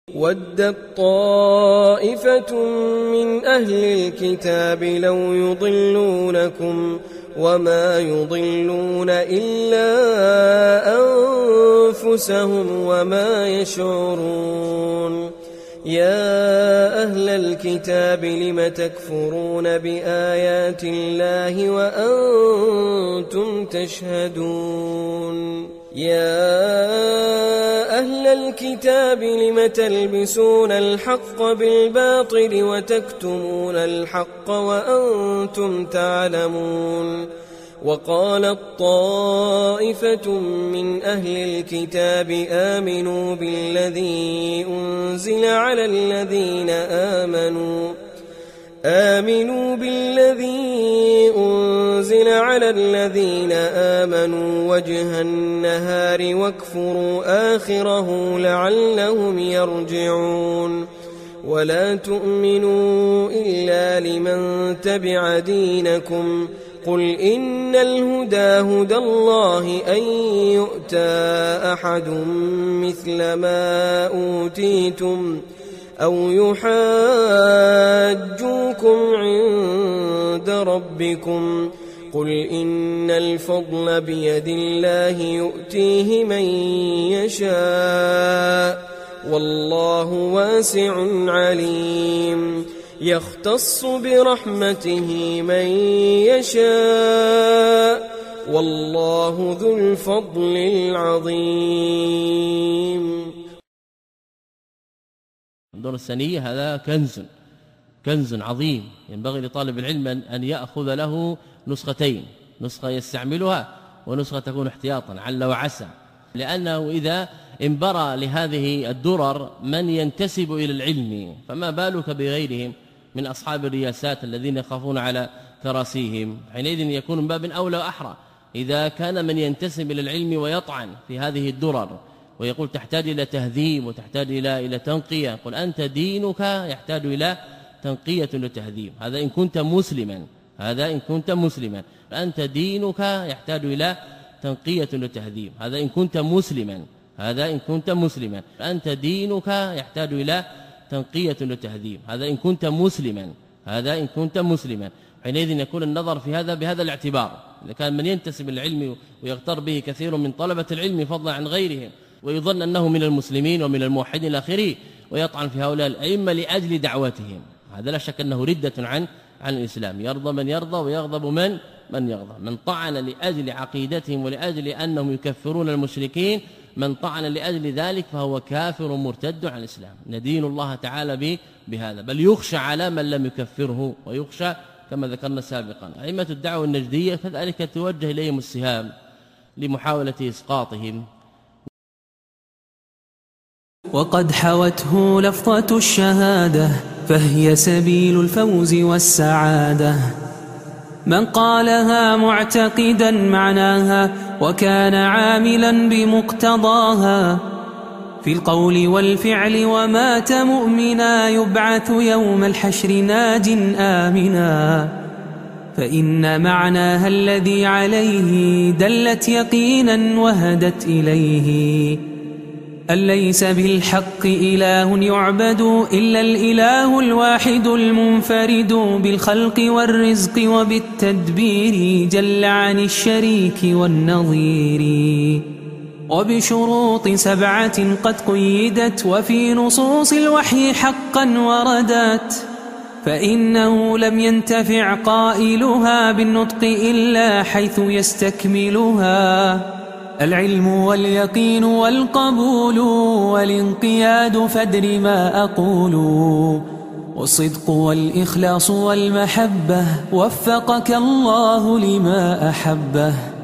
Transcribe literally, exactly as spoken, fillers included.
ودت طائفة من أهل الكتاب لو يضلونكم وما يضلون إلا أنفسهم وما يشعرون. يا أهل الكتاب لم تكفرون بآيات الله وأنتم تشهدون. يا أهل الكتاب لم تلبسون الحق بالباطل وتكتمون الحق وأنتم تعلمون. وقالت طائفة من أهل الكتاب آمنوا بالذي أنزل على الذين آمنوا آمنوا بالذي أنزل على الذين آمنوا وجه النهار واكفروا آخره لعلهم يرجعون. ولا تؤمنوا إلا لمن تبع دينكم قل إن الهدى هدى الله أن يؤتى أحد مثل ما أوتيتم أو يحاجوكم عند ربكم قل إن الفضل بيد الله يؤتيه من يشاء والله واسع عليم. يختص برحمته من يشاء والله ذو الفضل العظيم. الدور الثانية هذا كنز كنز عظيم ينبغي لطالب العلم أن يأخذ له نسختين، نسخة يستعملها ونسخة تكون احتياطا عل وعسى، لأنه إذا انبرى لهذه الدرر من ينتسب إلى العلم فما بالك بغيرهم من أصحاب الرياسات الذين يخافون على كراسيهم، حينئذ يكون من باب أولى وأحرى إذا كان من ينتسب إلى العلم ويطعن في هذه الدرر ويقول تحتاج إلى تهذيب وتحتاج إلى إلى تنقية، قل أنت دينك يحتاج إلى تنقية وتهذيب. هذا إن كنت مسلما، هذا إن كنت مسلما أنت دينك يحتاج إلى تنقية وتهذيب. هذا إن كنت مسلما، هذا إن كنت مسلما أنت دينك يحتاج إلى تنقية وتهذيب. هذا إن كنت مسلما، هذا إن كنت مسلما حينئذ يكون النظر في هذا بهذا الاعتبار. إذا كان من ينتسب العلم ويغتر به كثير من طلبة العلم فضلا عن غيرهم ويظن أنه من المسلمين ومن الموحدين الآخرين ويطعن في هؤلاء الأئمة لأجل دعوتهم، هذا لا شك أنه ردة عن عن الإسلام. يرضى من يرضى ويغضب من من يغضب. من طعن لأجل عقيدتهم ولأجل أنهم يكفرون المشركين، من طعن لأجل ذلك فهو كافر مرتد عن الإسلام. ندين الله تعالى بهذا، بل يخشى على من لم يكفره ويخشى كما ذكرنا سابقا. أئمة الدعوة النجدية كذلك توجه إليهم السهام لمحاولة إسقاطهم. وقد حوته لفظة الشهادة فهي سبيل الفوز والسعادة. من قالها معتقدا معناها وكان عاملا بمقتضاها في القول والفعل ومات مؤمنا يبعث يوم الحشر ناج آمنا. فإن معناها الذي عليه دلت يقينا وهدت إليه أن ليس بالحق إله يعبد إلا الإله الواحد المنفرد بالخلق والرزق وبالتدبير جل عن الشريك والنظير، وبشروط سبعة قد قيدت وفي نصوص الوحي حقا وردت. فإنه لم ينتفع قائلها بالنطق إلا حيث يستكملها العلم واليقين والقبول والانقياد فادر ما أقول، والصدق والإخلاص والمحبة وفقك الله لما أحبه.